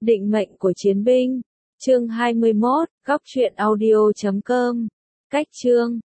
Định mệnh của chiến binh. Chương 21, góc truyện audio.com. Cách chương